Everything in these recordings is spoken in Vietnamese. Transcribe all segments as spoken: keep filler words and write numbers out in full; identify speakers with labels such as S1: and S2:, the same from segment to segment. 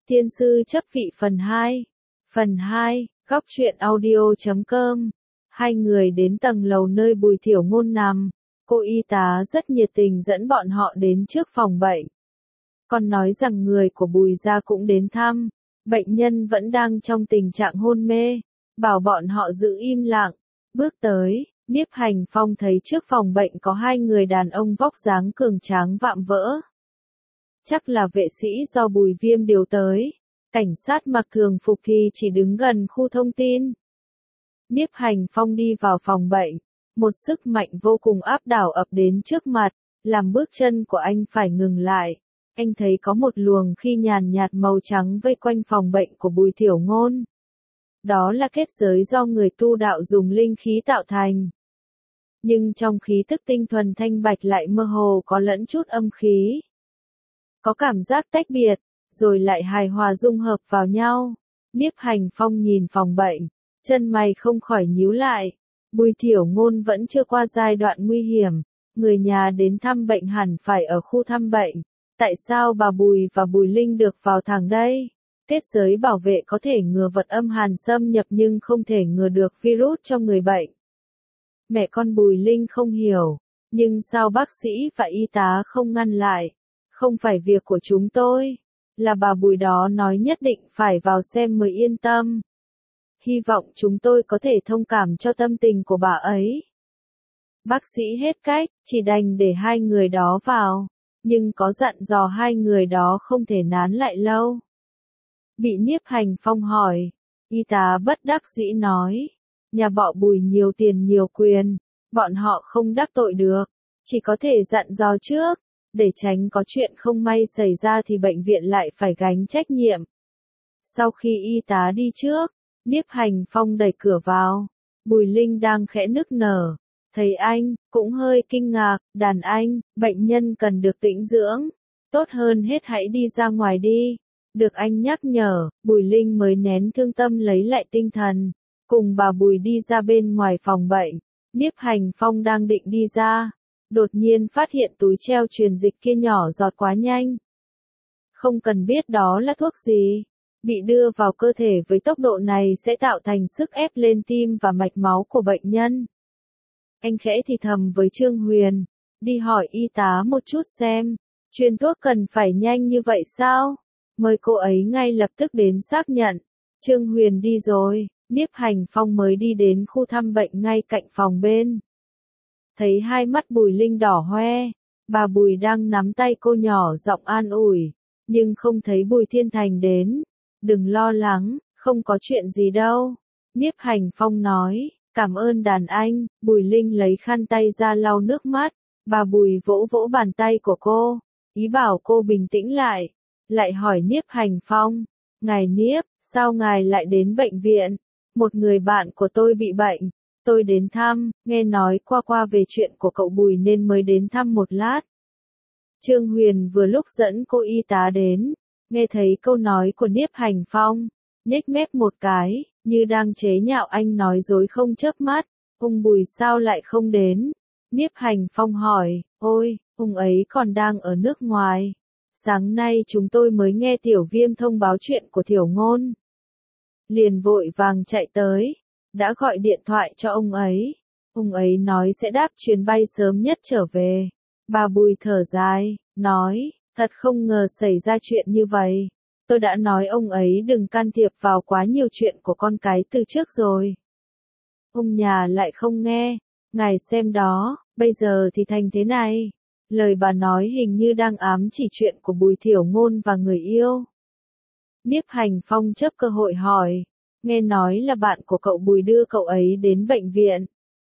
S1: Tiên sư chấp vị phần hai. Phần hai, góc truyện audio chấm com. Hai người đến tầng lầu nơi Bùi Thiểu Ngôn nằm. Cô y tá rất nhiệt tình dẫn bọn họ đến trước phòng bệnh. Còn nói rằng người của Bùi gia cũng đến thăm. Bệnh nhân vẫn đang trong tình trạng hôn mê. Bảo bọn họ giữ im lặng. Bước tới, Niếp Hành Phong thấy trước phòng bệnh có hai người đàn ông vóc dáng cường tráng vạm vỡ. Chắc là vệ sĩ do Bùi Viêm điều tới. Cảnh sát mặc thường phục thì chỉ đứng gần khu thông tin. Niếp Hành Phong đi vào phòng bệnh. Một sức mạnh vô cùng áp đảo ập đến trước mặt, làm bước chân của anh phải ngừng lại. Anh thấy có một luồng khí nhàn nhạt màu trắng vây quanh phòng bệnh của Bùi Thiểu Ngôn. Đó là kết giới do người tu đạo dùng linh khí tạo thành. Nhưng trong khí tức tinh thuần thanh bạch lại mơ hồ có lẫn chút âm khí. Có cảm giác tách biệt, rồi lại hài hòa dung hợp vào nhau. Niếp Hành Phong nhìn phòng bệnh, chân mày không khỏi nhíu lại. Bùi Thiểu Ngôn vẫn chưa qua giai đoạn nguy hiểm, người nhà đến thăm bệnh hẳn phải ở khu thăm bệnh. Tại sao bà Bùi và Bùi Linh được vào thẳng đây? Kết giới bảo vệ có thể ngừa vật âm hàn xâm nhập nhưng không thể ngừa được virus trong người bệnh. Mẹ con Bùi Linh không hiểu, nhưng sao bác sĩ và y tá không ngăn lại? Không phải việc của chúng tôi, là bà Bùi đó nói nhất định phải vào xem mới yên tâm. Hy vọng chúng tôi có thể thông cảm cho tâm tình của bà ấy. Bác sĩ hết cách, chỉ đành để hai người đó vào, nhưng có dặn dò hai người đó không thể nán lại lâu. Bị Niếp Hành Phong hỏi, y tá bất đắc dĩ nói, nhà bọ Bùi nhiều tiền nhiều quyền, bọn họ không đắc tội được, chỉ có thể dặn dò trước, để tránh có chuyện không may xảy ra thì bệnh viện lại phải gánh trách nhiệm. Sau khi y tá đi trước, Niếp Hành Phong đẩy cửa vào, Bùi Linh đang khẽ nức nở, thấy anh, cũng hơi kinh ngạc, đàn anh, bệnh nhân cần được tĩnh dưỡng, tốt hơn hết hãy đi ra ngoài đi. Được anh nhắc nhở, Bùi Linh mới nén thương tâm lấy lại tinh thần, cùng bà Bùi đi ra bên ngoài phòng bệnh. Niếp Hành Phong đang định đi ra, đột nhiên phát hiện túi treo truyền dịch kia nhỏ giọt quá nhanh. Không cần biết đó là thuốc gì, bị đưa vào cơ thể với tốc độ này sẽ tạo thành sức ép lên tim và mạch máu của bệnh nhân. Anh khẽ thì thầm với Trương Huyền, đi hỏi y tá một chút xem, truyền thuốc cần phải nhanh như vậy sao? Mời cô ấy ngay lập tức đến xác nhận. Trương Huyền đi rồi, Niếp Hành Phong mới đi đến khu thăm bệnh ngay cạnh phòng bên. Thấy hai mắt Bùi Linh đỏ hoe, bà Bùi đang nắm tay cô nhỏ giọng an ủi, nhưng không thấy Bùi Thiên Thành đến. Đừng lo lắng, không có chuyện gì đâu. Niếp Hành Phong nói, cảm ơn đàn anh. Bùi Linh lấy khăn tay ra lau nước mắt, bà Bùi vỗ vỗ bàn tay của cô, ý bảo cô bình tĩnh lại. Lại hỏi Niếp Hành Phong, ngài Niếp, sao ngài lại đến bệnh viện? Một người bạn của tôi bị bệnh, tôi đến thăm, nghe nói qua qua về chuyện của cậu Bùi nên mới đến thăm một lát. Trương Huyền vừa lúc dẫn cô y tá đến, nghe thấy câu nói của Niếp Hành Phong, nhếch mép một cái, như đang chế nhạo anh nói dối không chớp mắt, ông Bùi sao lại không đến? Niếp Hành Phong hỏi, ôi, ông ấy còn đang ở nước ngoài. Sáng nay chúng tôi mới nghe Tiểu Viêm thông báo chuyện của Thiểu Ngôn. Liền vội vàng chạy tới, đã gọi điện thoại cho ông ấy. Ông ấy nói sẽ đáp chuyến bay sớm nhất trở về. Bà Bùi thở dài, nói, thật không ngờ xảy ra chuyện như vậy. Tôi đã nói ông ấy đừng can thiệp vào quá nhiều chuyện của con cái từ trước rồi. Ông nhà lại không nghe, ngài xem đó, bây giờ thì thành thế này. Lời bà nói hình như đang ám chỉ chuyện của Bùi Thiểu Ngôn và người yêu. Niếp Hành Phong chớp cơ hội hỏi, nghe nói là bạn của cậu Bùi đưa cậu ấy đến bệnh viện.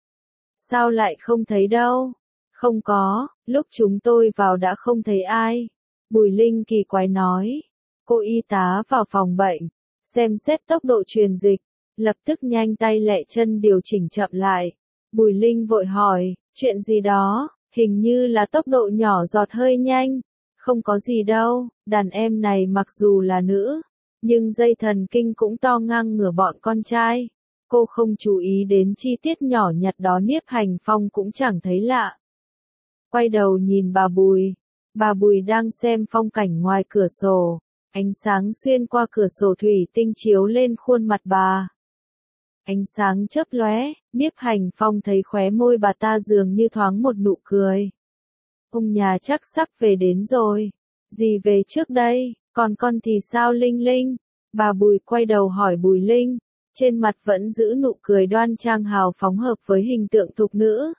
S1: Sao lại không thấy đâu? Không có, lúc chúng tôi vào đã không thấy ai. Bùi Linh kỳ quái nói. Cô y tá vào phòng bệnh, xem xét tốc độ truyền dịch, lập tức nhanh tay lẹ chân điều chỉnh chậm lại. Bùi Linh vội hỏi, chuyện gì đó? Hình như là tốc độ nhỏ giọt hơi nhanh. Không có gì đâu, đàn em này mặc dù là nữ, nhưng dây thần kinh cũng to ngang ngửa bọn con trai. Cô không chú ý đến chi tiết nhỏ nhặt đó. Niếp Hành Phong cũng chẳng thấy lạ. Quay đầu nhìn bà Bùi. Bà Bùi đang xem phong cảnh ngoài cửa sổ. Ánh sáng xuyên qua cửa sổ thủy tinh chiếu lên khuôn mặt bà. Ánh sáng chớp lóe, Nhiếp Hành Phong thấy khóe môi bà ta dường như thoáng một nụ cười. Ông nhà chắc sắp về đến rồi. Dì về trước đây, còn con thì sao Linh Linh? Bà Bùi quay đầu hỏi Bùi Linh, trên mặt vẫn giữ nụ cười đoan trang hào phóng hợp với hình tượng thục nữ.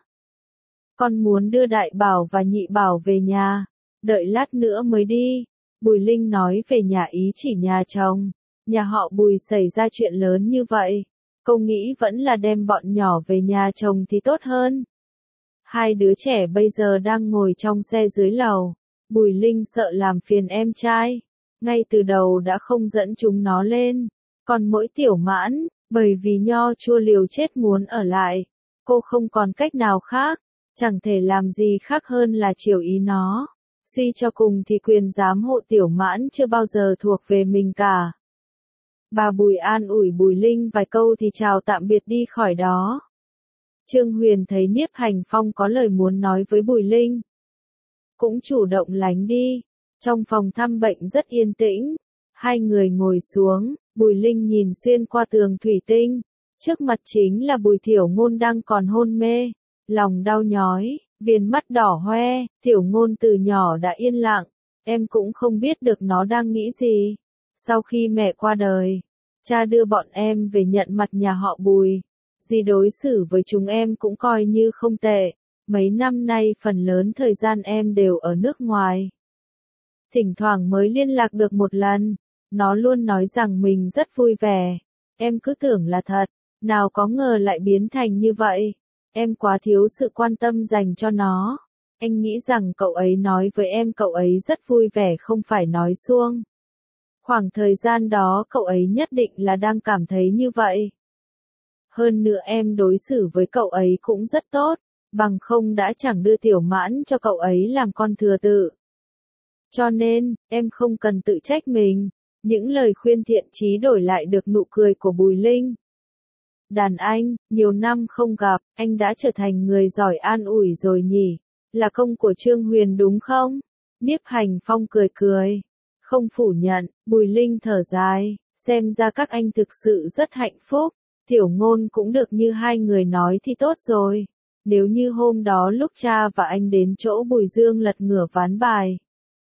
S1: Con muốn đưa Đại Bảo và Nhị Bảo về nhà, đợi lát nữa mới đi. Bùi Linh nói về nhà ý chỉ nhà chồng, nhà họ Bùi xảy ra chuyện lớn như vậy. Cô nghĩ vẫn là đem bọn nhỏ về nhà chồng thì tốt hơn. Hai đứa trẻ bây giờ đang ngồi trong xe dưới lầu. Bùi Linh sợ làm phiền em trai. Ngay từ đầu đã không dẫn chúng nó lên. Còn mỗi Tiểu Mãn, bởi vì Nho Chua liều chết muốn ở lại. Cô không còn cách nào khác. Chẳng thể làm gì khác hơn là chiều ý nó. Suy cho cùng thì quyền giám hộ Tiểu Mãn chưa bao giờ thuộc về mình cả. Bà Bùi an ủi Bùi Linh vài câu thì chào tạm biệt đi khỏi đó. Trương Huyền thấy Nhiếp Hành Phong có lời muốn nói với Bùi Linh, cũng chủ động lánh đi. Trong phòng thăm bệnh rất yên tĩnh. Hai người ngồi xuống, Bùi Linh nhìn xuyên qua tường thủy tinh. Trước mặt chính là Bùi Thiểu Ngôn đang còn hôn mê. Lòng đau nhói, viền mắt đỏ hoe. Thiểu Ngôn từ nhỏ đã yên lặng. Em cũng không biết được nó đang nghĩ gì. Sau khi mẹ qua đời, cha đưa bọn em về nhận mặt nhà họ Bùi. Dì đối xử với chúng em cũng coi như không tệ. Mấy năm nay phần lớn thời gian em đều ở nước ngoài. Thỉnh thoảng mới liên lạc được một lần. Nó luôn nói rằng mình rất vui vẻ. Em cứ tưởng là thật, nào có ngờ lại biến thành như vậy. Em quá thiếu sự quan tâm dành cho nó. Anh nghĩ rằng cậu ấy nói với em cậu ấy rất vui vẻ không phải nói suông. Khoảng thời gian đó cậu ấy nhất định là đang cảm thấy như vậy. Hơn nữa em đối xử với cậu ấy cũng rất tốt, bằng không đã chẳng đưa Tiểu Mãn cho cậu ấy làm con thừa tự. Cho nên, em không cần tự trách mình. Những lời khuyên thiện chí đổi lại được nụ cười của Bùi Linh. Đàn anh, nhiều năm không gặp, anh đã trở thành người giỏi an ủi rồi nhỉ? Là công của Trương Huyền đúng không? Nhiếp Hành Phong cười cười. Không phủ nhận, Bùi Linh thở dài, xem ra các anh thực sự rất hạnh phúc. Tiểu Ngôn cũng được như hai người nói thì tốt rồi. Nếu như hôm đó lúc cha và anh đến chỗ Bùi Dương lật ngửa ván bài,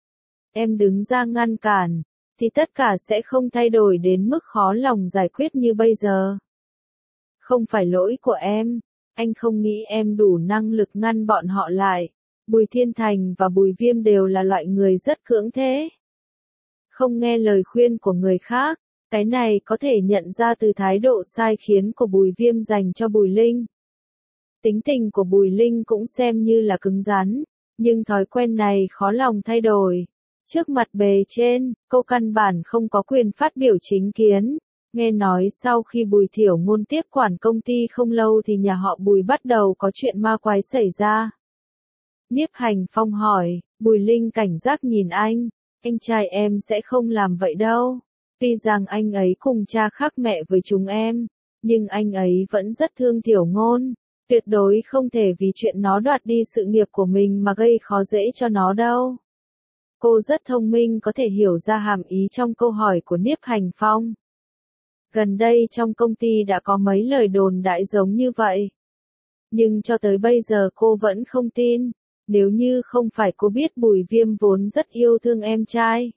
S1: em đứng ra ngăn cản, thì tất cả sẽ không thay đổi đến mức khó lòng giải quyết như bây giờ. Không phải lỗi của em, anh không nghĩ em đủ năng lực ngăn bọn họ lại. Bùi Thiên Thành và Bùi Viêm đều là loại người rất cưỡng thế. Không nghe lời khuyên của người khác, cái này có thể nhận ra từ thái độ sai khiến của Bùi Viêm dành cho Bùi Linh. Tính tình của Bùi Linh cũng xem như là cứng rắn, nhưng thói quen này khó lòng thay đổi. Trước mặt bề trên, cô căn bản không có quyền phát biểu chính kiến. Nghe nói sau khi Bùi Thiểu Ngôn tiếp quản công ty không lâu thì nhà họ Bùi bắt đầu có chuyện ma quái xảy ra. Nhiếp Hành Phong hỏi, Bùi Linh cảnh giác nhìn anh, anh trai em sẽ không làm vậy đâu. Tuy rằng anh ấy cùng cha khác mẹ với chúng em, nhưng anh ấy vẫn rất thương Thiểu Ngôn. Tuyệt đối không thể vì chuyện nó đoạt đi sự nghiệp của mình mà gây khó dễ cho nó đâu. Cô rất thông minh có thể hiểu ra hàm ý trong câu hỏi của Nhiếp Hành Phong. Gần đây trong công ty đã có mấy lời đồn đại giống như vậy. Nhưng cho tới bây giờ cô vẫn không tin. Nếu như không phải cô biết Bùi Viêm vốn rất yêu thương em trai,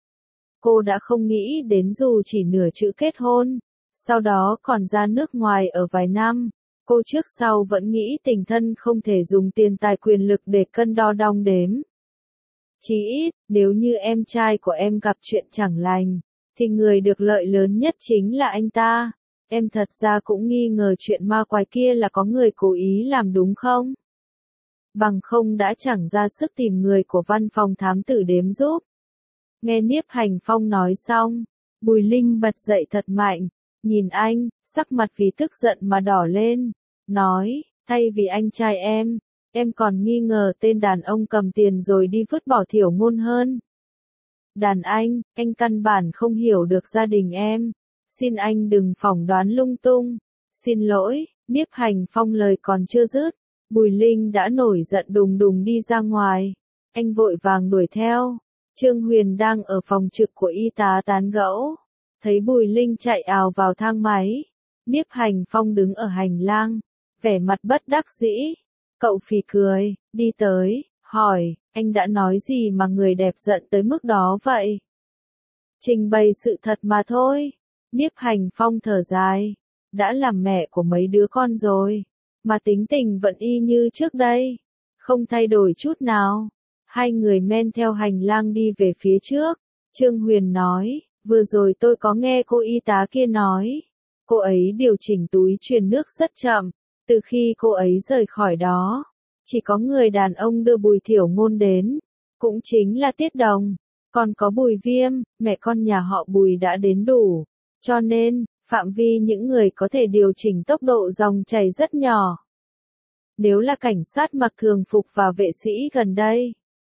S1: cô đã không nghĩ đến dù chỉ nửa chữ kết hôn. Sau đó còn ra nước ngoài ở vài năm. Cô trước sau vẫn nghĩ tình thân không thể dùng tiền tài quyền lực để cân đo đong đếm. Chí ít, nếu như em trai của em gặp chuyện chẳng lành, thì người được lợi lớn nhất chính là anh ta. Em thật ra cũng nghi ngờ chuyện ma quái kia là có người cố ý làm đúng không? Bằng không đã chẳng ra sức tìm người của văn phòng thám tử đếm giúp. Nghe Nhiếp Hành Phong nói xong, Bùi Linh bật dậy thật mạnh, nhìn anh, sắc mặt vì tức giận mà đỏ lên, nói, thay vì anh trai em, em còn nghi ngờ tên đàn ông cầm tiền rồi đi vứt bỏ Thiểu Ngôn hơn. Đàn anh, anh căn bản không hiểu được gia đình em, xin anh đừng phỏng đoán lung tung. Xin lỗi, Nhiếp Hành Phong lời còn chưa dứt, Bùi Linh đã nổi giận đùng đùng đi ra ngoài. Anh vội vàng đuổi theo. Trương Huyền đang ở phòng trực của y tá tán gẫu, thấy Bùi Linh chạy ào vào thang máy. Nhiếp Hành Phong đứng ở hành lang, vẻ mặt bất đắc dĩ. Cậu phì cười, đi tới, hỏi, anh đã nói gì mà người đẹp giận tới mức đó vậy? Trình bày sự thật mà thôi. Nhiếp Hành Phong thở dài, đã làm mẹ của mấy đứa con rồi, mà tính tình vẫn y như trước đây, không thay đổi chút nào. Hai người men theo hành lang đi về phía trước. Trương Huyền nói, vừa rồi tôi có nghe cô y tá kia nói, cô ấy điều chỉnh túi truyền nước rất chậm, từ khi cô ấy rời khỏi đó, chỉ có người đàn ông đưa Bùi Thiểu Ngôn đến, cũng chính là Tiết Đồng, còn có Bùi Viêm, mẹ con nhà họ Bùi đã đến đủ, cho nên, phạm vi những người có thể điều chỉnh tốc độ dòng chảy rất nhỏ. Nếu là cảnh sát mặc thường phục và vệ sĩ gần đây,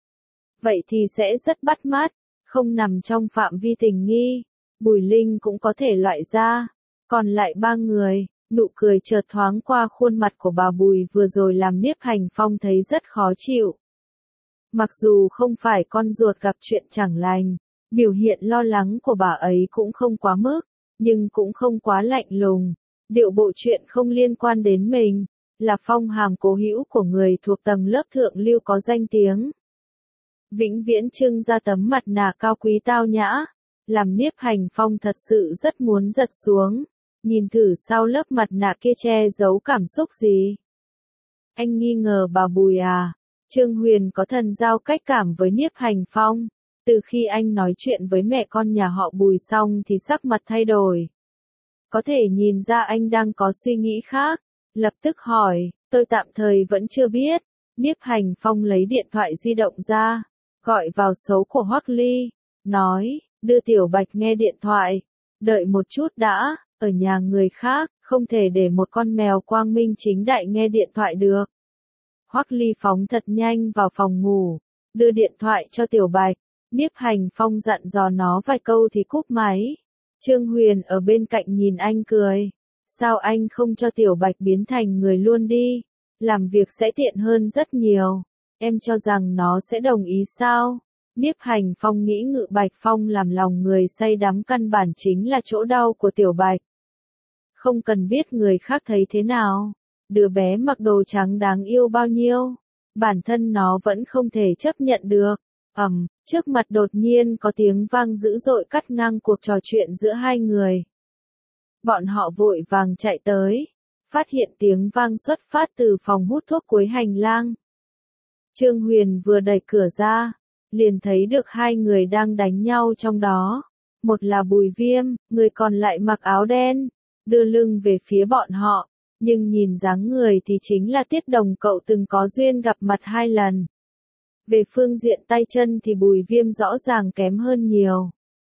S1: vậy thì sẽ rất bắt mắt, không nằm trong phạm vi tình nghi. Bùi Linh cũng có thể loại ra. Còn lại ba người, nụ cười chợt thoáng qua khuôn mặt của bà Bùi vừa rồi làm Nhiếp Hành Phong thấy rất khó chịu. Mặc dù không phải con ruột gặp chuyện chẳng lành, biểu hiện lo lắng của bà ấy cũng không quá mức, nhưng cũng không quá lạnh lùng. Điệu bộ chuyện không liên quan đến mình, là phong hàm cố hữu của người thuộc tầng lớp thượng lưu có danh tiếng. Vĩnh viễn trưng ra tấm mặt nạ cao quý tao nhã, làm Nhiếp Hành Phong thật sự rất muốn giật xuống, nhìn thử sau lớp mặt nạ kia che giấu cảm xúc gì. Anh nghi ngờ bà Bùi à? Trương Huyền có thần giao cách cảm với Nhiếp Hành Phong, từ khi anh nói chuyện với mẹ con nhà họ Bùi xong thì sắc mặt thay đổi. Có thể nhìn ra anh đang có suy nghĩ khác, lập tức hỏi, tôi tạm thời vẫn chưa biết. Nhiếp Hành Phong lấy điện thoại di động ra, gọi vào số của Hoắc Ly, nói, đưa Tiểu Bạch nghe điện thoại, đợi một chút đã, ở nhà người khác, không thể để một con mèo quang minh chính đại nghe điện thoại được. Hoắc Ly phóng thật nhanh vào phòng ngủ, đưa điện thoại cho Tiểu Bạch, Nhiếp Hành Phong dặn dò nó vài câu thì cúp máy. Trương Huyền ở bên cạnh nhìn anh cười, sao anh không cho Tiểu Bạch biến thành người luôn đi, làm việc sẽ tiện hơn rất nhiều, em cho rằng nó sẽ đồng ý sao? Nhiếp Hành Phong nghĩ Ngự Bạch Phong làm lòng người say đắm căn bản chính là chỗ đau của Tiểu Bạch. Không cần biết người khác thấy thế nào, đứa bé mặc đồ trắng đáng yêu bao nhiêu, bản thân nó vẫn không thể chấp nhận được. Ầm, um, trước mặt đột nhiên có tiếng vang dữ dội cắt ngang cuộc trò chuyện giữa hai người. Bọn họ vội vàng chạy tới, phát hiện tiếng vang xuất phát từ phòng hút thuốc cuối hành lang. Trương Huyền vừa đẩy cửa ra, liền thấy được hai người đang đánh nhau trong đó. Một là Bùi Viêm, người còn lại mặc áo đen, đưa lưng về phía bọn họ, nhưng nhìn dáng người thì chính là Tiết Đồng cậu từng có duyên gặp mặt hai lần. Về phương diện tay chân thì Bùi Viêm rõ ràng kém hơn nhiều.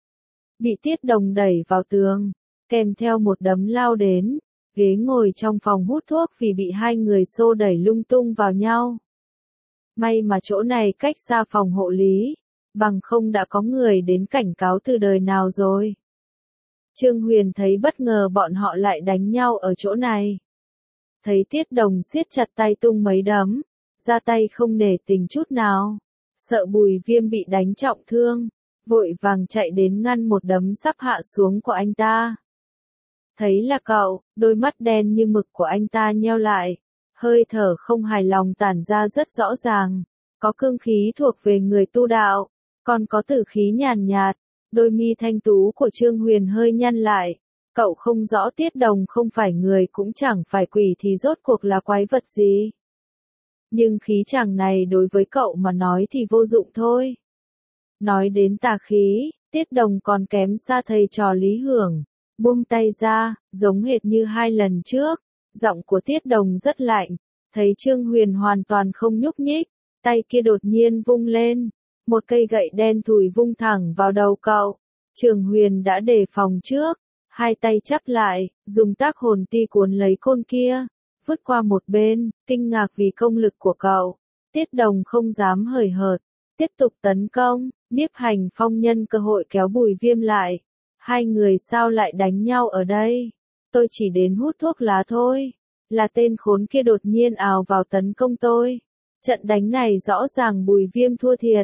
S1: Bị Tiết Đồng đẩy vào tường, kèm theo một đấm lao đến, ghế ngồi trong phòng hút thuốc vì bị hai người xô đẩy lung tung vào nhau. May mà chỗ này cách xa phòng hộ lý, bằng không đã có người đến cảnh cáo từ đời nào rồi. Trương Huyền thấy bất ngờ bọn họ lại đánh nhau ở chỗ này. Thấy Tiết Đồng siết chặt tay tung mấy đấm, ra tay không nể tình chút nào, sợ Bùi Viêm bị đánh trọng thương, vội vàng chạy đến ngăn một đấm sắp hạ xuống của anh ta. Thấy là cậu, đôi mắt đen như mực của anh ta nheo lại, hơi thở không hài lòng tản ra rất rõ ràng, có cương khí thuộc về người tu đạo, còn có tử khí nhàn nhạt, đôi mi thanh tú của Trương Huyền hơi nhăn lại, cậu không rõ Tiết Đồng không phải người cũng chẳng phải quỷ thì rốt cuộc là quái vật gì. Nhưng khí chàng này đối với cậu mà nói thì vô dụng thôi. Nói đến tà khí, Tiết Đồng còn kém xa thầy trò Lý Hưởng, buông tay ra, giống hệt như hai lần trước, giọng của Tiết Đồng rất lạnh, thấy Trương Huyền hoàn toàn không nhúc nhích, tay kia đột nhiên vung lên, một cây gậy đen thùi vung thẳng vào đầu cậu. Trương Huyền đã đề phòng trước, hai tay chắp lại, dùng tác hồn ti cuốn lấy côn kia, vứt qua một bên, kinh ngạc vì công lực của cậu. Tiết Đồng không dám hời hợt, tiếp tục tấn công, Nhiếp Hành Phong nhân cơ hội kéo Bùi Viêm lại. Hai người sao lại đánh nhau ở đây? Tôi chỉ đến hút thuốc lá thôi. Là tên khốn kia đột nhiên ào vào tấn công tôi. Trận đánh này rõ ràng Bùi Viêm thua thiệt. Hắn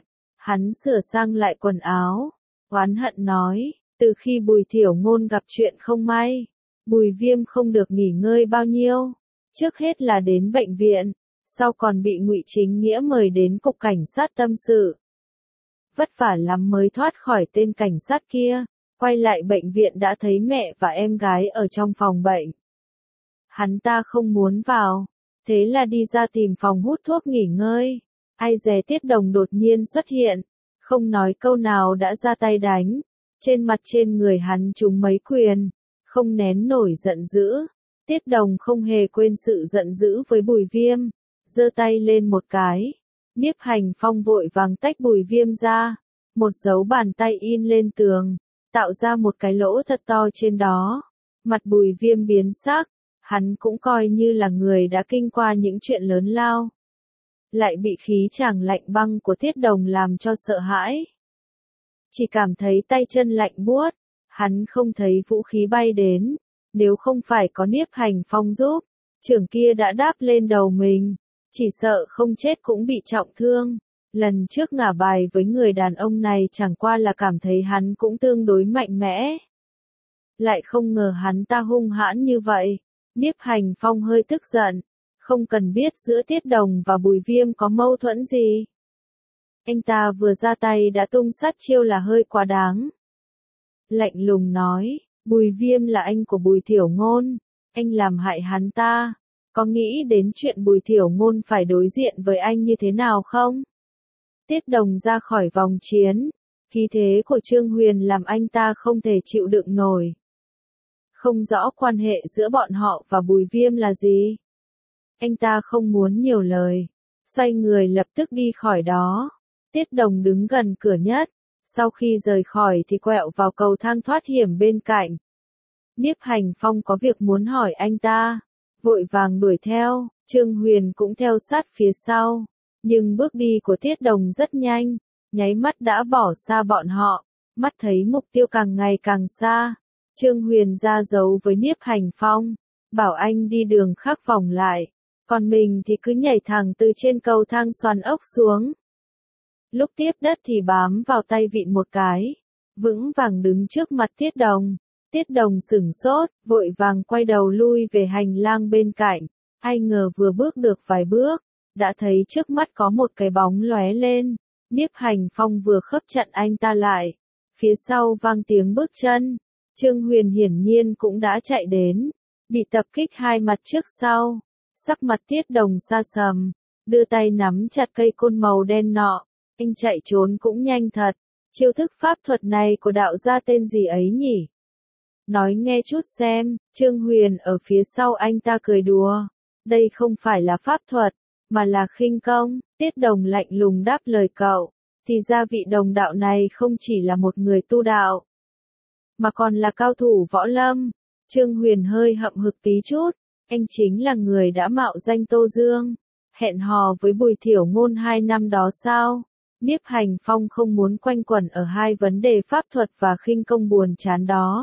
S1: Hắn sửa sang lại quần áo, oán hận nói, từ khi Bùi Thiểu Ngôn gặp chuyện không may, Bùi Viêm không được nghỉ ngơi bao nhiêu, trước hết là đến bệnh viện, sau còn bị Ngụy Chính Nghĩa mời đến cục cảnh sát tâm sự. Vất vả lắm mới thoát khỏi tên cảnh sát kia, quay lại bệnh viện đã thấy mẹ và em gái ở trong phòng bệnh. Hắn ta không muốn vào, thế là đi ra tìm phòng hút thuốc nghỉ ngơi. Ai dè Tiết Đồng đột nhiên xuất hiện, không nói câu nào đã ra tay đánh, trên mặt trên người hắn trúng mấy quyền, không nén nổi giận dữ. Tiết Đồng không hề quên sự giận dữ với Bùi Viêm, giơ tay lên một cái, Nhiếp Hành Phong vội vàng tách Bùi Viêm ra, một dấu bàn tay in lên tường, tạo ra một cái lỗ thật to trên đó. Mặt Bùi Viêm biến sắc, hắn cũng coi như là người đã kinh qua những chuyện lớn lao, lại bị khí chàng lạnh băng của Tiết Đồng làm cho sợ hãi. Chỉ cảm thấy tay chân lạnh buốt, hắn không thấy vũ khí bay đến, nếu không phải có Nhiếp Hành Phong giúp, trưởng kia đã đáp lên đầu mình, chỉ sợ không chết cũng bị trọng thương. Lần trước ngả bài với người đàn ông này chẳng qua là cảm thấy hắn cũng tương đối mạnh mẽ. Lại không ngờ hắn ta hung hãn như vậy. Nhiếp Hành Phong hơi tức giận, không cần biết giữa Tiết Đồng và Bùi Viêm có mâu thuẫn gì. Anh ta vừa ra tay đã tung sát chiêu là hơi quá đáng. Lạnh lùng nói, Bùi Viêm là anh của Bùi Thiểu Ngôn, anh làm hại hắn ta, có nghĩ đến chuyện Bùi Thiểu Ngôn phải đối diện với anh như thế nào không? Tiết Đồng ra khỏi vòng chiến, khí thế của Trương Huyền làm anh ta không thể chịu đựng nổi. Không rõ quan hệ giữa bọn họ và Bùi Viêm là gì. Anh ta không muốn nhiều lời, xoay người lập tức đi khỏi đó. Tiết Đồng đứng gần cửa nhất, sau khi rời khỏi thì quẹo vào cầu thang thoát hiểm bên cạnh. Nhiếp Hành Phong có việc muốn hỏi anh ta, vội vàng đuổi theo, Trương Huyền cũng theo sát phía sau, nhưng bước đi của Tiết Đồng rất nhanh, nháy mắt đã bỏ xa bọn họ, mắt thấy mục tiêu càng ngày càng xa. Trương Huyền ra dấu với Nhiếp Hành Phong, bảo anh đi đường khác vòng lại, còn mình thì cứ nhảy thẳng từ trên cầu thang xoắn ốc xuống. Lúc tiếp đất thì bám vào tay vịn một cái, vững vàng đứng trước mặt Tiết Đồng. Tiết Đồng sửng sốt, vội vàng quay đầu lui về hành lang bên cạnh, ai ngờ vừa bước được vài bước, đã thấy trước mắt có một cái bóng lóe lên. Nhiếp Hành Phong vừa khớp chặn anh ta lại, phía sau vang tiếng bước chân. Trương Huyền hiển nhiên cũng đã chạy đến, bị tập kích hai mặt trước sau, sắc mặt Tiết Đồng sa sầm, đưa tay nắm chặt cây côn màu đen nọ, anh chạy trốn cũng nhanh thật, chiêu thức pháp thuật này của đạo gia tên gì ấy nhỉ? Nói nghe chút xem. Trương Huyền ở phía sau anh ta cười đùa, đây không phải là pháp thuật, mà là khinh công. Tiết Đồng lạnh lùng đáp lời cậu, thì ra vị đồng đạo này không chỉ là một người tu đạo, mà còn là cao thủ võ lâm. Trương Huyền hơi hậm hực tí chút, anh chính là người đã mạo danh Tô Dương, hẹn hò với Bùi Thiểu Ngôn hai năm đó sao? Nhiếp Hành Phong không muốn quanh quẩn ở hai vấn đề pháp thuật và khinh công buồn chán đó.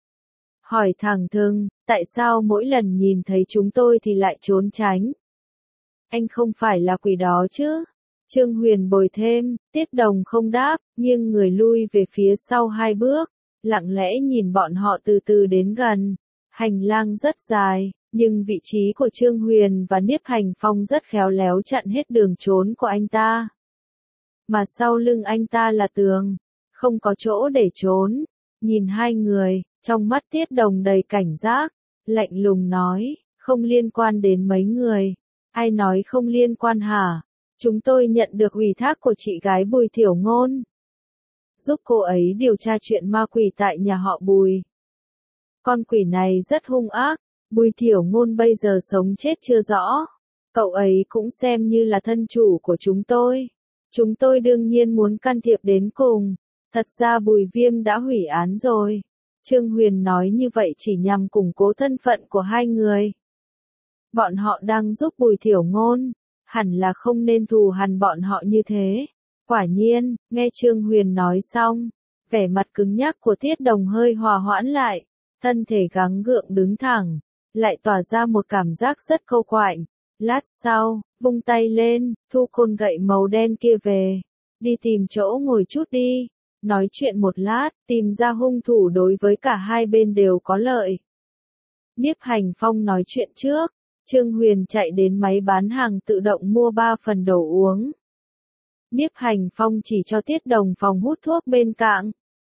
S1: Hỏi thẳng thừng, tại sao mỗi lần nhìn thấy chúng tôi thì lại trốn tránh? Anh không phải là quỷ đó chứ? Trương Huyền bồi thêm. Tiết Đồng không đáp, nghiêng người lui về phía sau hai bước, lặng lẽ nhìn bọn họ từ từ đến gần. Hành lang rất dài, nhưng vị trí của Trương Huyền và Nhiếp Hành Phong rất khéo léo chặn hết đường trốn của anh ta. Mà sau lưng anh ta là tường, không có chỗ để trốn. Nhìn hai người, trong mắt Tiết Đồng đầy cảnh giác, lạnh lùng nói, không liên quan đến mấy người. Ai nói không liên quan hả? Chúng tôi nhận được ủy thác của chị gái Bùi Thiểu Ngôn, giúp cô ấy điều tra chuyện ma quỷ tại nhà họ Bùi. Con quỷ này rất hung ác, Bùi Thiểu Ngôn bây giờ sống chết chưa rõ. Cậu ấy cũng xem như là thân chủ của chúng tôi. Chúng tôi đương nhiên muốn can thiệp đến cùng. Thật ra Bùi Viêm đã hủy án rồi. Trương Huyền nói như vậy chỉ nhằm củng cố thân phận của hai người. Bọn họ đang giúp Bùi Thiểu Ngôn, hẳn là không nên thù hằn bọn họ như thế. Quả nhiên, nghe Trương Huyền nói xong, vẻ mặt cứng nhắc của Tiết Đồng hơi hòa hoãn lại, thân thể gắng gượng đứng thẳng, lại tỏa ra một cảm giác rất câu quạnh. Lát sau, vung tay lên, thu côn gậy màu đen kia về, đi tìm chỗ ngồi chút đi, nói chuyện một lát, tìm ra hung thủ đối với cả hai bên đều có lợi. Nhiếp Hành Phong nói chuyện trước, Trương Huyền chạy đến máy bán hàng tự động mua ba phần đồ uống. Nhiếp Hành Phong chỉ cho Tiết Đồng phòng hút thuốc bên cạnh.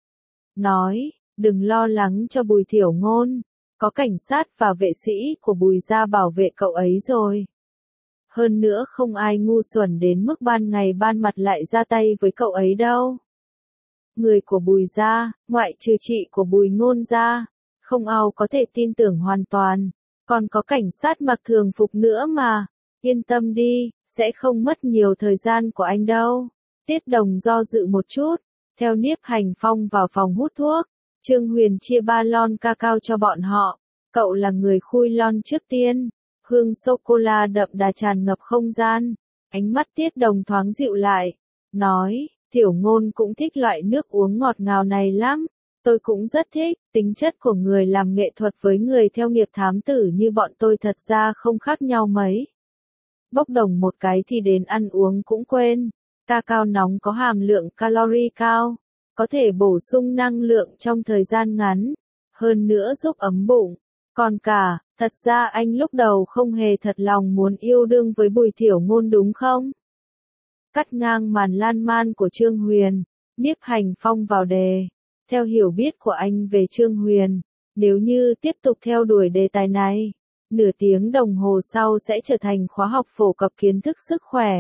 S1: Nói, đừng lo lắng cho Bùi Thiểu Ngôn, có cảnh sát và vệ sĩ của Bùi gia bảo vệ cậu ấy rồi. Hơn nữa không ai ngu xuẩn đến mức ban ngày ban mặt lại ra tay với cậu ấy đâu. Người của Bùi gia, ngoại trừ chị của Bùi Ngôn gia, không ai có thể tin tưởng hoàn toàn, còn có cảnh sát mặc thường phục nữa mà, yên tâm đi, sẽ không mất nhiều thời gian của anh đâu. Tiết Đồng do dự một chút, theo Nhiếp Hành Phong vào phòng hút thuốc, Trương Huyền chia ba lon cacao cho bọn họ, cậu là người khui lon trước tiên, hương sô-cô-la đậm đà tràn ngập không gian, ánh mắt Tiết Đồng thoáng dịu lại, nói, Thiểu Ngôn cũng thích loại nước uống ngọt ngào này lắm. Tôi cũng rất thích, tính chất của người làm nghệ thuật với người theo nghiệp thám tử như bọn tôi thật ra không khác nhau mấy. Bốc đồng một cái thì đến ăn uống cũng quên. Cacao nóng có hàm lượng calorie cao, có thể bổ sung năng lượng trong thời gian ngắn, hơn nữa giúp ấm bụng. Còn cả, thật ra anh lúc đầu không hề thật lòng muốn yêu đương với Bùi Thiểu Ngôn đúng không? Cắt ngang màn lan man của Trương Huyền, Nhiếp Hành Phong vào đề. Theo hiểu biết của anh về Trương Huyền, nếu như tiếp tục theo đuổi đề tài này, nửa tiếng đồng hồ sau sẽ trở thành khóa học phổ cập kiến thức sức khỏe.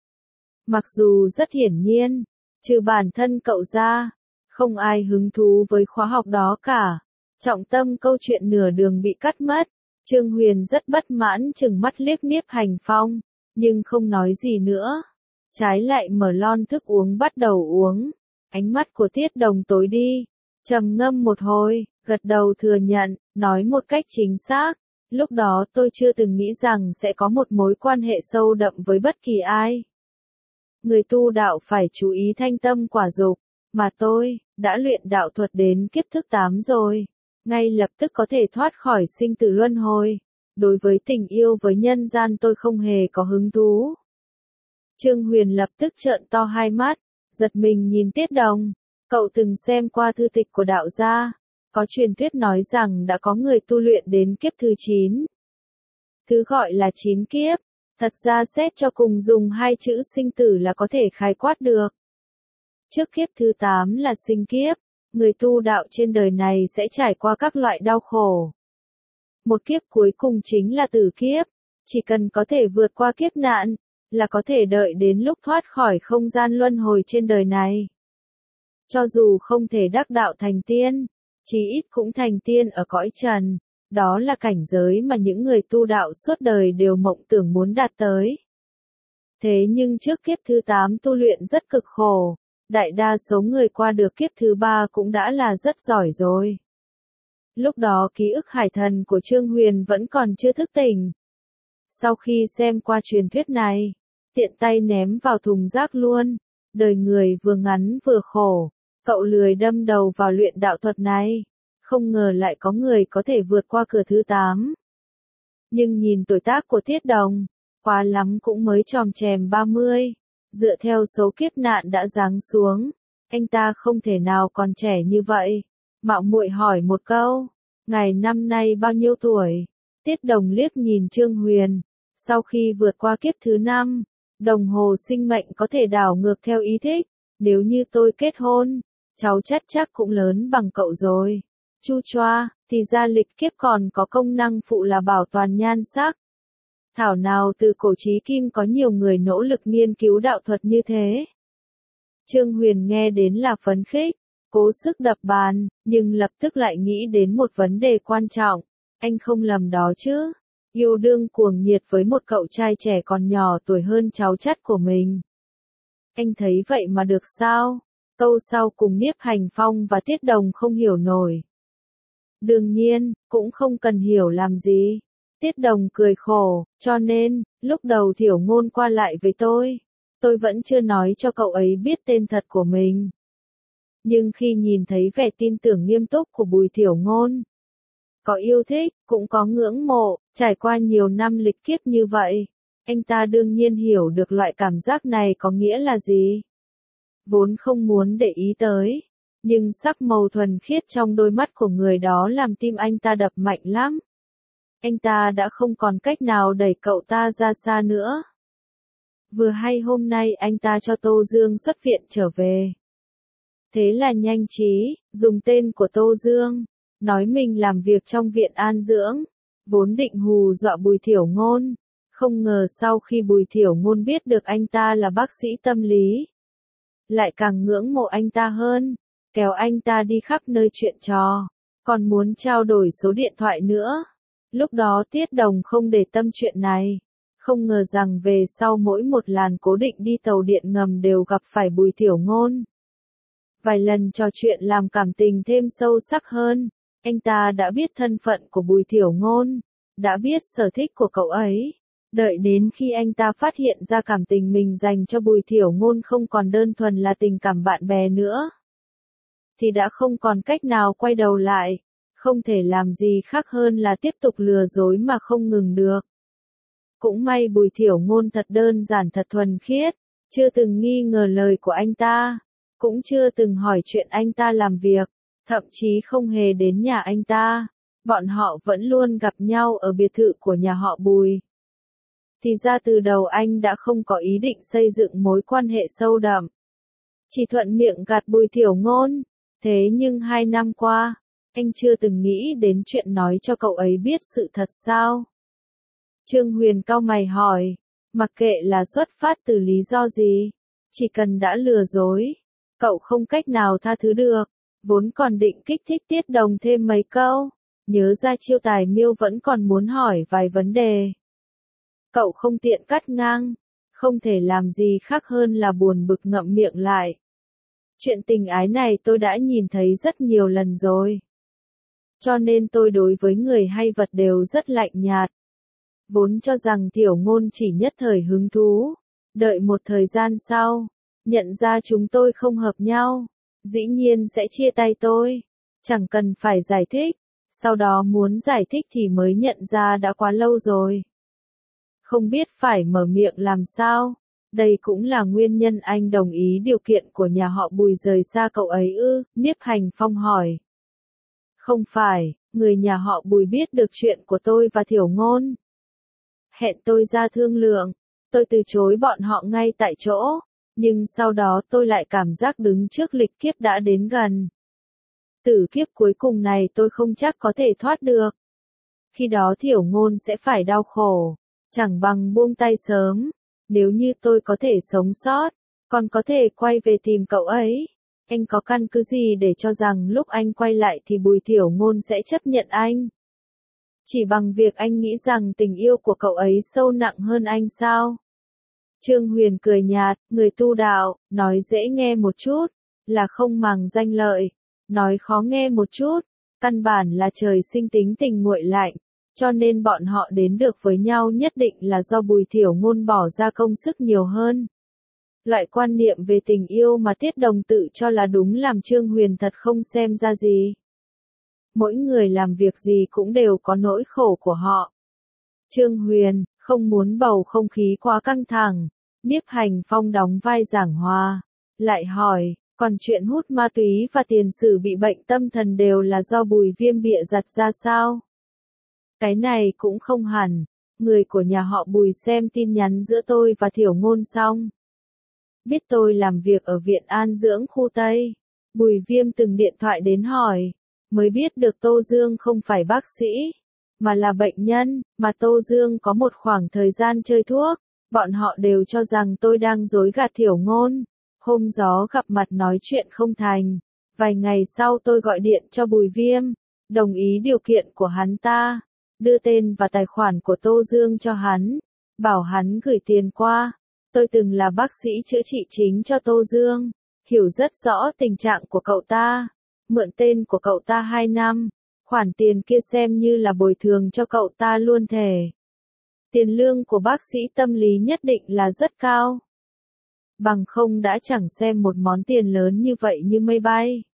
S1: Mặc dù rất hiển nhiên, trừ bản thân cậu ra, không ai hứng thú với khóa học đó cả. Trọng tâm câu chuyện nửa đường bị cắt mất, Trương Huyền rất bất mãn chừng mắt liếc Nhiếp Hành Phong, nhưng không nói gì nữa. Trái lại mở lon thức uống bắt đầu uống. Ánh mắt của Tiết Đồng tối đi, trầm ngâm một hồi, gật đầu thừa nhận, nói một cách chính xác, lúc đó tôi chưa từng nghĩ rằng sẽ có một mối quan hệ sâu đậm với bất kỳ ai. Người tu đạo phải chú ý thanh tâm quả dục, mà tôi, đã luyện đạo thuật đến kiếp thứ tám rồi, ngay lập tức có thể thoát khỏi sinh tử luân hồi, đối với tình yêu với nhân gian tôi không hề có hứng thú. Trương Huyền lập tức trợn to hai mắt, giật mình nhìn Tiết Đồng, cậu từng xem qua thư tịch của đạo gia, có truyền thuyết nói rằng đã có người tu luyện đến kiếp thứ chín. Thứ gọi là chín kiếp, thật ra xét cho cùng dùng hai chữ sinh tử là có thể khái quát được. Trước kiếp thứ tám là sinh kiếp, người tu đạo trên đời này sẽ trải qua các loại đau khổ. Một kiếp cuối cùng chính là tử kiếp, chỉ cần có thể vượt qua kiếp nạn, là có thể đợi đến lúc thoát khỏi không gian luân hồi trên đời này. Cho dù không thể đắc đạo thành tiên, chí ít cũng thành tiên ở cõi trần, đó là cảnh giới mà những người tu đạo suốt đời đều mộng tưởng muốn đạt tới. Thế nhưng trước kiếp thứ tám tu luyện rất cực khổ, đại đa số người qua được kiếp thứ ba cũng đã là rất giỏi rồi. Lúc đó ký ức hải thần của Trương Huyền vẫn còn chưa thức tỉnh. Sau khi xem qua truyền thuyết này, tiện tay ném vào thùng rác luôn, đời người vừa ngắn vừa khổ, cậu lười đâm đầu vào luyện đạo thuật này, không ngờ lại có người có thể vượt qua cửa thứ tám. Nhưng nhìn tuổi tác của Tiết Đồng, quá lắm cũng mới tròm chèm ba mươi, dựa theo số kiếp nạn đã giáng xuống, anh ta không thể nào còn trẻ như vậy. Mạo muội hỏi một câu, ngài năm nay bao nhiêu tuổi? Tiết Đồng liếc nhìn Trương Huyền, sau khi vượt qua kiếp thứ năm, đồng hồ sinh mệnh có thể đảo ngược theo ý thích, nếu như tôi kết hôn, cháu chắc chắc cũng lớn bằng cậu rồi. Chu choa, thì ra lịch kiếp còn có công năng phụ là bảo toàn nhan sắc. Thảo nào từ cổ chí kim có nhiều người nỗ lực nghiên cứu đạo thuật như thế. Trương Huyền nghe đến là phấn khích, cố sức đập bàn, nhưng lập tức lại nghĩ đến một vấn đề quan trọng, anh không lầm đó chứ. Yêu đương cuồng nhiệt với một cậu trai trẻ còn nhỏ tuổi hơn cháu chắt của mình. Anh thấy vậy mà được sao? Câu sau cùng Nhiếp Hành Phong và Tiết Đồng không hiểu nổi. Đương nhiên, cũng không cần hiểu làm gì. Tiết Đồng cười khổ, cho nên, lúc đầu Thiểu Ngôn qua lại với tôi, tôi vẫn chưa nói cho cậu ấy biết tên thật của mình. Nhưng khi nhìn thấy vẻ tin tưởng nghiêm túc của Bùi Thiểu Ngôn, có yêu thích, cũng có ngưỡng mộ, trải qua nhiều năm lịch kiếp như vậy, anh ta đương nhiên hiểu được loại cảm giác này có nghĩa là gì. vốn không muốn để ý tới. Nhưng sắc màu thuần khiết trong đôi mắt của người đó làm tim anh ta đập mạnh lắm. Anh ta đã không còn cách nào đẩy cậu ta ra xa nữa. Vừa hay hôm nay anh ta cho Tô Dương xuất viện trở về. Thế là nhanh trí, dùng tên của Tô Dương, nói mình làm việc trong viện an dưỡng, vốn định hù dọa Bùi Thiểu Ngôn. Không ngờ sau khi Bùi Thiểu Ngôn biết được anh ta là bác sĩ tâm lý, lại càng ngưỡng mộ anh ta hơn, kéo anh ta đi khắp nơi chuyện trò, còn muốn trao đổi số điện thoại nữa. Lúc đó Tiết Đồng không để tâm chuyện này, không ngờ rằng về sau mỗi một làn cố định đi tàu điện ngầm đều gặp phải Bùi Thiểu Ngôn. Vài lần trò chuyện làm cảm tình thêm sâu sắc hơn, anh ta đã biết thân phận của Bùi Thiểu Ngôn, đã biết sở thích của cậu ấy. Đợi đến khi anh ta phát hiện ra cảm tình mình dành cho Bùi Thiểu Ngôn không còn đơn thuần là tình cảm bạn bè nữa, thì đã không còn cách nào quay đầu lại, không thể làm gì khác hơn là tiếp tục lừa dối mà không ngừng được. Cũng may Bùi Thiểu Ngôn thật đơn giản thật thuần khiết, chưa từng nghi ngờ lời của anh ta, cũng chưa từng hỏi chuyện anh ta làm việc, thậm chí không hề đến nhà anh ta, bọn họ vẫn luôn gặp nhau ở biệt thự của nhà họ Bùi. Thì ra từ đầu anh đã không có ý định xây dựng mối quan hệ sâu đậm, chỉ thuận miệng gạt Bùi Thiểu Ngôn. Thế nhưng hai năm qua, anh chưa từng nghĩ đến chuyện nói cho cậu ấy biết sự thật sao? Trương Huyền cau mày hỏi, mặc kệ là xuất phát từ lý do gì, chỉ cần đã lừa dối, cậu không cách nào tha thứ được. Vốn còn định kích thích Tiết Đồng thêm mấy câu, nhớ ra Chiêu Tài Miêu vẫn còn muốn hỏi vài vấn đề. Cậu không tiện cắt ngang, không thể làm gì khác hơn là buồn bực ngậm miệng lại. Chuyện tình ái này tôi đã nhìn thấy rất nhiều lần rồi. Cho nên tôi đối với người hay vật đều rất lạnh nhạt. Vốn cho rằng Thiểu Ngôn chỉ nhất thời hứng thú, đợi một thời gian sau, nhận ra chúng tôi không hợp nhau, dĩ nhiên sẽ chia tay tôi, chẳng cần phải giải thích, sau đó muốn giải thích thì mới nhận ra đã quá lâu rồi. Không biết phải mở miệng làm sao, đây cũng là nguyên nhân anh đồng ý điều kiện của nhà họ Bùi rời xa cậu ấy ư, Niếp Hành Phong hỏi. Không phải, người nhà họ Bùi biết được chuyện của tôi và Thiểu Ngôn. Hẹn tôi ra thương lượng, tôi từ chối bọn họ ngay tại chỗ, nhưng sau đó tôi lại cảm giác đứng trước lịch kiếp đã đến gần. Tử kiếp cuối cùng này tôi không chắc có thể thoát được. Khi đó Thiểu Ngôn sẽ phải đau khổ, chẳng bằng buông tay sớm. Nếu như tôi có thể sống sót, còn có thể quay về tìm cậu ấy, anh có căn cứ gì để cho rằng lúc anh quay lại thì Bùi Thiểu Ngôn sẽ chấp nhận anh? Chỉ bằng việc anh nghĩ rằng tình yêu của cậu ấy sâu nặng hơn anh sao? Trương Huyền cười nhạt, người tu đạo, nói dễ nghe một chút, là không màng danh lợi, nói khó nghe một chút, căn bản là trời sinh tính tình nguội lạnh, cho nên bọn họ đến được với nhau nhất định là do Bùi Thiểu Ngôn bỏ ra công sức nhiều hơn. Loại quan niệm về tình yêu mà Tiết Đồng tự cho là đúng làm Trương Huyền thật không xem ra gì. Mỗi người làm việc gì cũng đều có nỗi khổ của họ. Trương Huyền, không muốn bầu không khí quá căng thẳng, Niếp Hành Phong đóng vai giảng hòa, lại hỏi, còn chuyện hút ma túy và tiền sử bị bệnh tâm thần đều là do Bùi Viêm bịa đặt ra sao? Cái này cũng không hẳn, người của nhà họ Bùi xem tin nhắn giữa tôi và Thiểu Ngôn xong. Biết tôi làm việc ở viện an dưỡng khu Tây, Bùi Viêm từng điện thoại đến hỏi, mới biết được Tô Dương không phải bác sĩ, mà là bệnh nhân, mà Tô Dương có một khoảng thời gian chơi thuốc, bọn họ đều cho rằng tôi đang dối gạt Thiểu Ngôn. Hôm gió gặp mặt nói chuyện không thành, vài ngày sau tôi gọi điện cho Bùi Viêm, đồng ý điều kiện của hắn ta, đưa tên và tài khoản của Tô Dương cho hắn, bảo hắn gửi tiền qua. Tôi từng là bác sĩ chữa trị chính cho Tô Dương, hiểu rất rõ tình trạng của cậu ta, mượn tên của cậu ta hai năm, khoản tiền kia xem như là bồi thường cho cậu ta luôn thể. Tiền lương của bác sĩ tâm lý nhất định là rất cao. Bằng không đã chẳng xem một món tiền lớn như vậy như mây bay.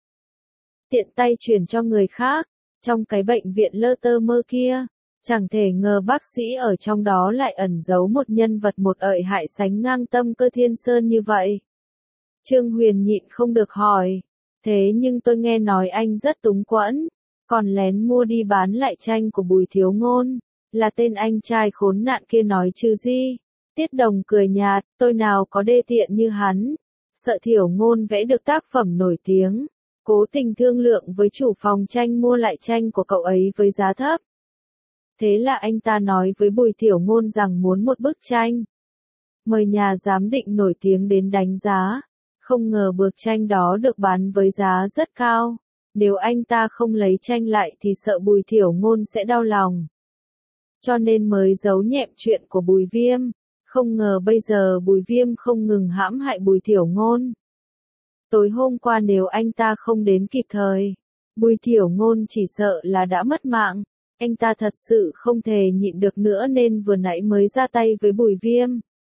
S1: Tiện tay chuyển cho người khác, trong cái bệnh viện lơ tơ mơ kia, chẳng thể ngờ bác sĩ ở trong đó lại ẩn giấu một nhân vật một ợi hại sánh ngang Tâm Cơ Thiên Sơn như vậy. Trương Huyền nhịn không được hỏi. Thế nhưng tôi nghe nói anh rất túng quẫn, còn lén mua đi bán lại tranh của Bùi Thiếu Ngôn, là tên anh trai khốn nạn kia nói chứ gì. Tiết Đồng cười nhạt, tôi nào có đê tiện như hắn, sợ Thiểu Ngôn vẽ được tác phẩm nổi tiếng, cố tình thương lượng với chủ phòng tranh mua lại tranh của cậu ấy với giá thấp. Thế là anh ta nói với Bùi Thiểu Ngôn rằng muốn một bức tranh, mời nhà giám định nổi tiếng đến đánh giá, không ngờ bức tranh đó được bán với giá rất cao, nếu anh ta không lấy tranh lại thì sợ Bùi Thiểu Ngôn sẽ đau lòng. Cho nên mới giấu nhẹm chuyện của Bùi Viêm, không ngờ bây giờ Bùi Viêm không ngừng hãm hại Bùi Thiểu Ngôn. Tối hôm qua nếu anh ta không đến kịp thời, Bùi Thiểu Ngôn chỉ sợ là đã mất mạng, anh ta thật sự không thể nhịn được nữa nên vừa nãy mới ra tay với Bùi Viêm.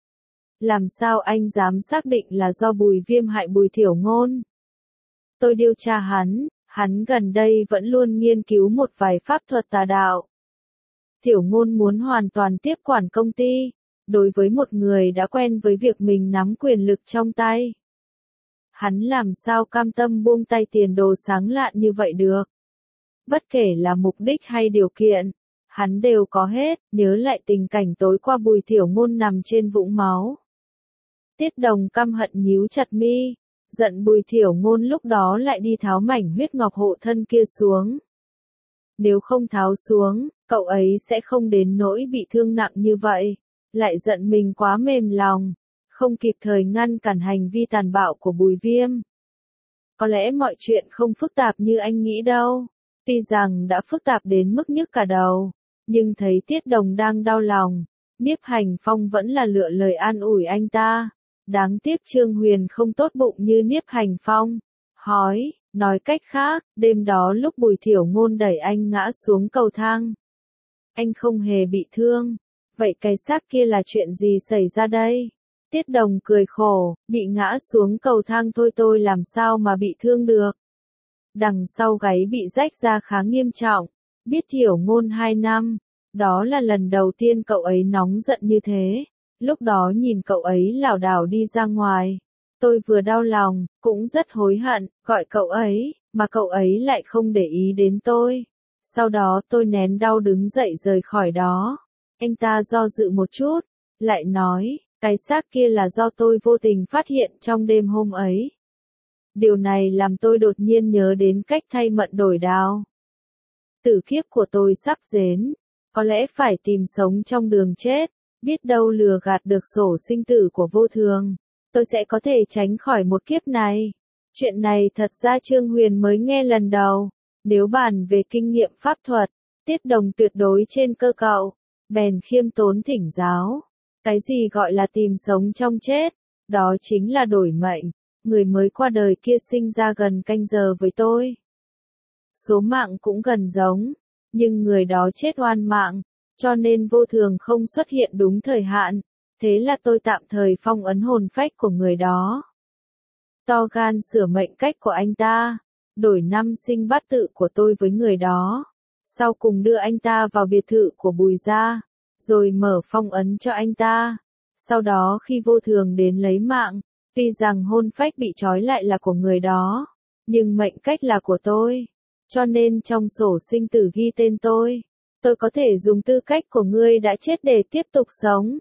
S1: Làm sao anh dám xác định là do Bùi Viêm hại Bùi Thiểu Ngôn? Tôi điều tra hắn, hắn gần đây vẫn luôn nghiên cứu một vài pháp thuật tà đạo. Thiểu Ngôn muốn hoàn toàn tiếp quản công ty, đối với một người đã quen với việc mình nắm quyền lực trong tay. Hắn làm sao cam tâm buông tay tiền đồ sáng lạn như vậy được? Bất kể là mục đích hay điều kiện, hắn đều có hết, nhớ lại tình cảnh tối qua Bùi Thiểu Ngôn nằm trên vũng máu. Tiết Đồng căm hận nhíu chặt mi, giận Bùi Thiểu Ngôn lúc đó lại đi tháo mảnh huyết ngọc hộ thân kia xuống. Nếu không tháo xuống, cậu ấy sẽ không đến nỗi bị thương nặng như vậy, lại giận mình quá mềm lòng, không kịp thời ngăn cản hành vi tàn bạo của Bùi Viêm. Có lẽ mọi chuyện không phức tạp như anh nghĩ đâu, tuy rằng đã phức tạp đến mức nhức cả đầu, nhưng thấy Tiết Đồng đang đau lòng, Niếp Hành Phong vẫn là lựa lời an ủi anh ta. Đáng tiếc Trương Huyền không tốt bụng như Niếp Hành Phong. Hói, nói cách khác, đêm đó lúc Bùi Thiểu Ngôn đẩy anh ngã xuống cầu thang, anh không hề bị thương. Vậy cái xác kia là chuyện gì xảy ra đây? Tiết Đồng cười khổ, bị ngã xuống cầu thang thôi tôi làm sao mà bị thương được. Đằng sau gáy bị rách ra khá nghiêm trọng, biết Thiểu Ngôn hai năm, đó là lần đầu tiên cậu ấy nóng giận như thế. Lúc đó nhìn cậu ấy lảo đảo đi ra ngoài, tôi vừa đau lòng, cũng rất hối hận, gọi cậu ấy, mà cậu ấy lại không để ý đến tôi. Sau đó tôi nén đau đứng dậy rời khỏi đó. Anh ta do dự một chút, lại nói, cái xác kia là do tôi vô tình phát hiện trong đêm hôm ấy. Điều này làm tôi đột nhiên nhớ đến cách thay mận đổi đao. Tử kiếp của tôi sắp đến, có lẽ phải tìm sống trong đường chết. Biết đâu lừa gạt được sổ sinh tử của vô thường, tôi sẽ có thể tránh khỏi một kiếp này. Chuyện này thật ra Trương Huyền mới nghe lần đầu. Nếu bàn về kinh nghiệm pháp thuật, Tiết Đồng tuyệt đối trên cơ cậu, bèn khiêm tốn thỉnh giáo. Cái gì gọi là tìm sống trong chết? Đó chính là đổi mệnh. Người mới qua đời kia sinh ra gần canh giờ với tôi. Số mạng cũng gần giống, nhưng người đó chết oan mạng. Cho nên vô thường không xuất hiện đúng thời hạn, thế là tôi tạm thời phong ấn hồn phách của người đó. To gan sửa mệnh cách của anh ta, đổi năm sinh bát tự của tôi với người đó. Sau cùng đưa anh ta vào biệt thự của Bùi gia, rồi mở phong ấn cho anh ta. Sau đó khi vô thường đến lấy mạng, tuy rằng hồn phách bị trói lại là của người đó, nhưng mệnh cách là của tôi. Cho nên trong sổ sinh tử ghi tên tôi. Tôi có thể dùng tư cách của ngươi đã chết để tiếp tục sống.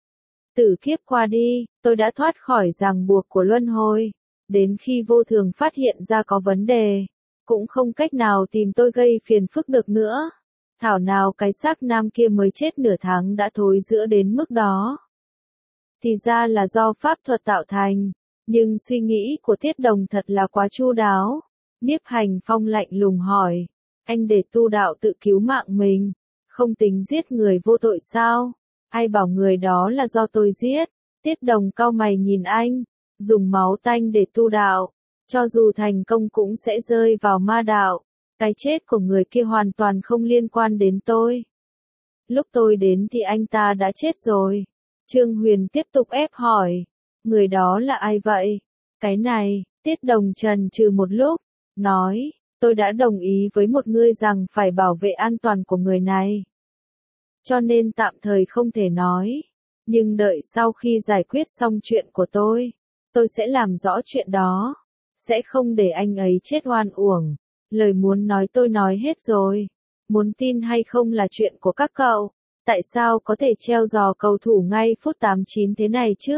S1: Tử kiếp qua đi, tôi đã thoát khỏi ràng buộc của luân hồi. Đến khi vô thường phát hiện ra có vấn đề, cũng không cách nào tìm tôi gây phiền phức được nữa. Thảo nào cái xác nam kia mới chết nửa tháng đã thối rữa đến mức đó. Thì ra là do pháp thuật tạo thành, nhưng suy nghĩ của Tiết Đồng thật là quá chu đáo. Niếp Hành Phong lạnh lùng hỏi, anh để tu đạo tự cứu mạng mình, không tính giết người vô tội sao? Ai bảo người đó là do tôi giết? Tiết Đồng cau mày nhìn anh, dùng máu tanh để tu đạo, cho dù thành công cũng sẽ rơi vào ma đạo. Cái chết của người kia hoàn toàn không liên quan đến tôi. Lúc tôi đến thì anh ta đã chết rồi. Trương Huyền tiếp tục ép hỏi, người đó là ai vậy? Cái này, Tiết Đồng chần chừ một lúc, nói, tôi đã đồng ý với một người rằng phải bảo vệ an toàn của người này. Cho nên tạm thời không thể nói. Nhưng đợi sau khi giải quyết xong chuyện của tôi, tôi sẽ làm rõ chuyện đó. Sẽ không để anh ấy chết oan uổng. Lời muốn nói tôi nói hết rồi. Muốn tin hay không là chuyện của các cậu. Tại sao có thể treo giò cầu thủ ngay phút tám chín thế này chứ?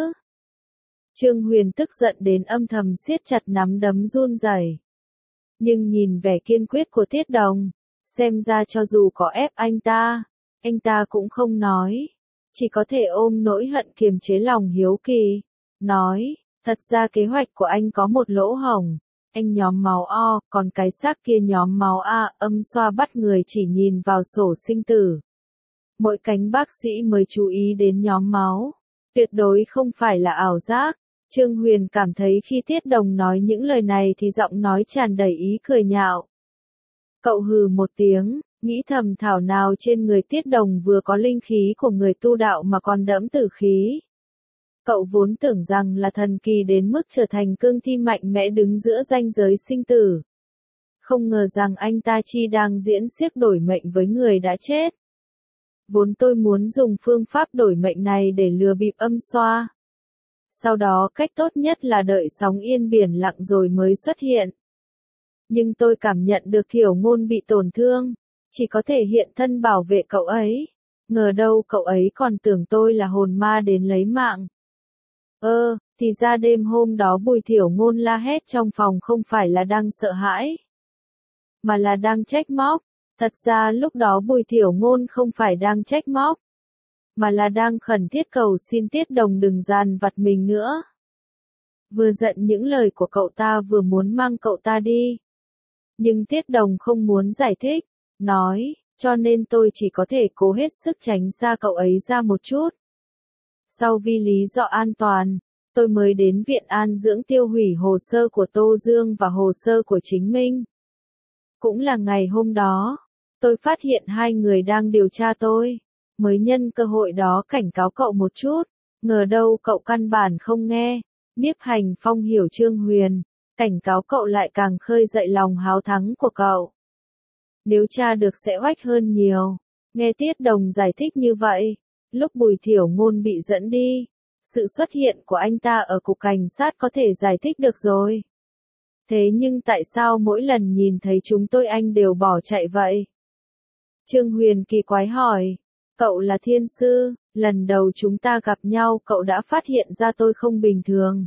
S1: Trương Huyền tức giận đến âm thầm siết chặt nắm đấm run rẩy. Nhưng nhìn vẻ kiên quyết của Tiết Đồng, xem ra cho dù có ép anh ta, anh ta cũng không nói. Chỉ có thể ôm nỗi hận kiềm chế lòng hiếu kỳ. Nói, thật ra kế hoạch của anh có một lỗ hổng. Anh nhóm máu O, còn cái xác kia nhóm máu A, âm xoa bắt người chỉ nhìn vào sổ sinh tử. Mỗi cánh bác sĩ mới chú ý đến nhóm máu. Tuyệt đối không phải là ảo giác. Trương Huyền cảm thấy khi Tiết Đồng nói những lời này thì giọng nói tràn đầy ý cười nhạo. Cậu hừ một tiếng, nghĩ thầm thảo nào trên người Tiết Đồng vừa có linh khí của người tu đạo mà còn đẫm tử khí. Cậu vốn tưởng rằng là thần kỳ đến mức trở thành cương thi mạnh mẽ đứng giữa ranh giới sinh tử. Không ngờ rằng anh ta chi đang diễn xiếc đổi mệnh với người đã chết. Vốn tôi muốn dùng phương pháp đổi mệnh này để lừa bịp âm xoa. Sau đó cách tốt nhất là đợi sóng yên biển lặng rồi mới xuất hiện. Nhưng tôi cảm nhận được Thiểu Ngôn bị tổn thương, chỉ có thể hiện thân bảo vệ cậu ấy. Ngờ đâu cậu ấy còn tưởng tôi là hồn ma đến lấy mạng. Ơ, thì ra đêm hôm đó Bùi Thiểu Ngôn la hét trong phòng không phải là đang sợ hãi, mà là đang trách móc. Thật ra lúc đó Bùi Thiểu Ngôn không phải đang trách móc, mà là đang khẩn thiết cầu xin Tiết Đồng đừng dằn vặt mình nữa. Vừa giận những lời của cậu ta vừa muốn mang cậu ta đi. Nhưng Tiết Đồng không muốn giải thích, nói, cho nên tôi chỉ có thể cố hết sức tránh xa cậu ấy ra một chút. Sau vì lý do an toàn, tôi mới đến viện an dưỡng tiêu hủy hồ sơ của Tô Dương và hồ sơ của Chính Minh. Cũng là ngày hôm đó, tôi phát hiện hai người đang điều tra tôi, mới nhân cơ hội đó cảnh cáo cậu một chút, ngờ đâu cậu căn bản không nghe. Nhiếp Hành Phong hiểu Trương Huyền, cảnh cáo cậu lại càng khơi dậy lòng háo thắng của cậu. Nếu tra được sẽ oách hơn nhiều. Nghe Tiết Đồng giải thích như vậy, lúc Bùi Thiểu Ngôn bị dẫn đi, sự xuất hiện của anh ta ở cục cảnh sát có thể giải thích được rồi. Thế nhưng tại sao mỗi lần nhìn thấy chúng tôi anh đều bỏ chạy vậy? Trương Huyền kỳ quái hỏi, cậu là thiên sư, lần đầu chúng ta gặp nhau cậu đã phát hiện ra tôi không bình thường.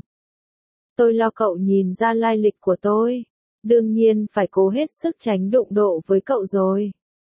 S1: Tôi lo cậu nhìn ra lai lịch của tôi, đương nhiên phải cố hết sức tránh đụng độ với cậu rồi.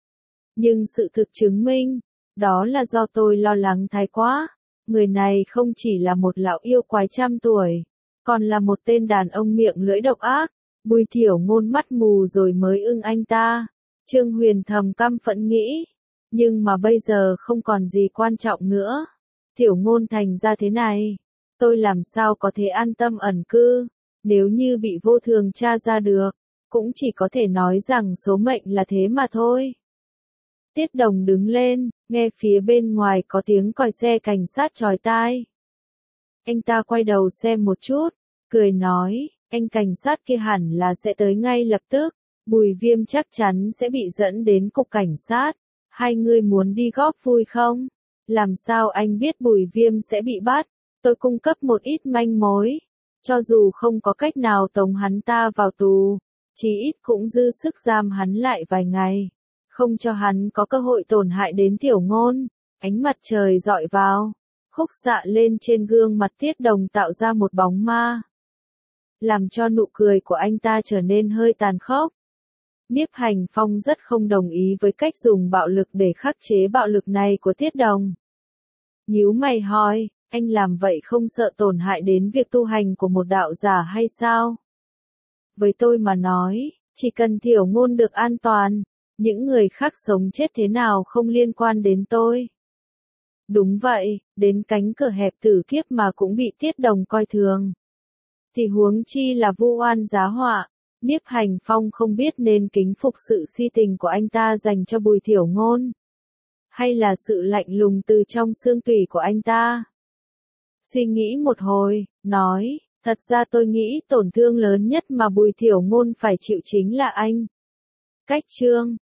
S1: Nhưng sự thực chứng minh, đó là do tôi lo lắng thái quá. Người này không chỉ là một lão yêu quái trăm tuổi, còn là một tên đàn ông miệng lưỡi độc ác. Bùi Thiểu Ngôn mắt mù rồi mới ưng anh ta. Trương Huyền thầm căm phẫn nghĩ, nhưng mà bây giờ không còn gì quan trọng nữa. Thiểu Ngôn thành ra thế này, tôi làm sao có thể an tâm ẩn cư. Nếu như bị vô thường tra ra được, cũng chỉ có thể nói rằng số mệnh là thế mà thôi. Tiết Đồng đứng lên, nghe phía bên ngoài có tiếng còi xe cảnh sát chói tai. Anh ta quay đầu xem một chút, cười nói, anh cảnh sát kia hẳn là sẽ tới ngay lập tức. Bùi Viêm chắc chắn sẽ bị dẫn đến cục cảnh sát. Hai người muốn đi góp vui không? Làm sao anh biết Bùi Viêm sẽ bị bắt? Tôi cung cấp một ít manh mối. Cho dù không có cách nào tống hắn ta vào tù, chí ít cũng dư sức giam hắn lại vài ngày. Không cho hắn có cơ hội tổn hại đến Thiểu Ngôn. Ánh mặt trời dọi vào, khúc xạ lên trên gương mặt Tiết Đồng tạo ra một bóng ma, làm cho nụ cười của anh ta trở nên hơi tàn khốc. Nhiếp Hành Phong rất không đồng ý với cách dùng bạo lực để khắc chế bạo lực này của Tiết Đồng. Nhíu mày hỏi, anh làm vậy không sợ tổn hại đến việc tu hành của một đạo giả hay sao? Với tôi mà nói, chỉ cần Thiểu Ngôn được an toàn, những người khác sống chết thế nào không liên quan đến tôi. Đúng vậy, đến cánh cửa hẹp tử kiếp mà cũng bị Tiết Đồng coi thường. Thì huống chi là vu oan giá họa. Nhiếp Hành Phong không biết nên kính phục sự si tình của anh ta dành cho Bùi Thiểu Ngôn, hay là sự lạnh lùng từ trong xương tủy của anh ta. Suy nghĩ một hồi, nói, thật ra tôi nghĩ tổn thương lớn nhất mà Bùi Thiểu Ngôn phải chịu chính là anh. Cách chương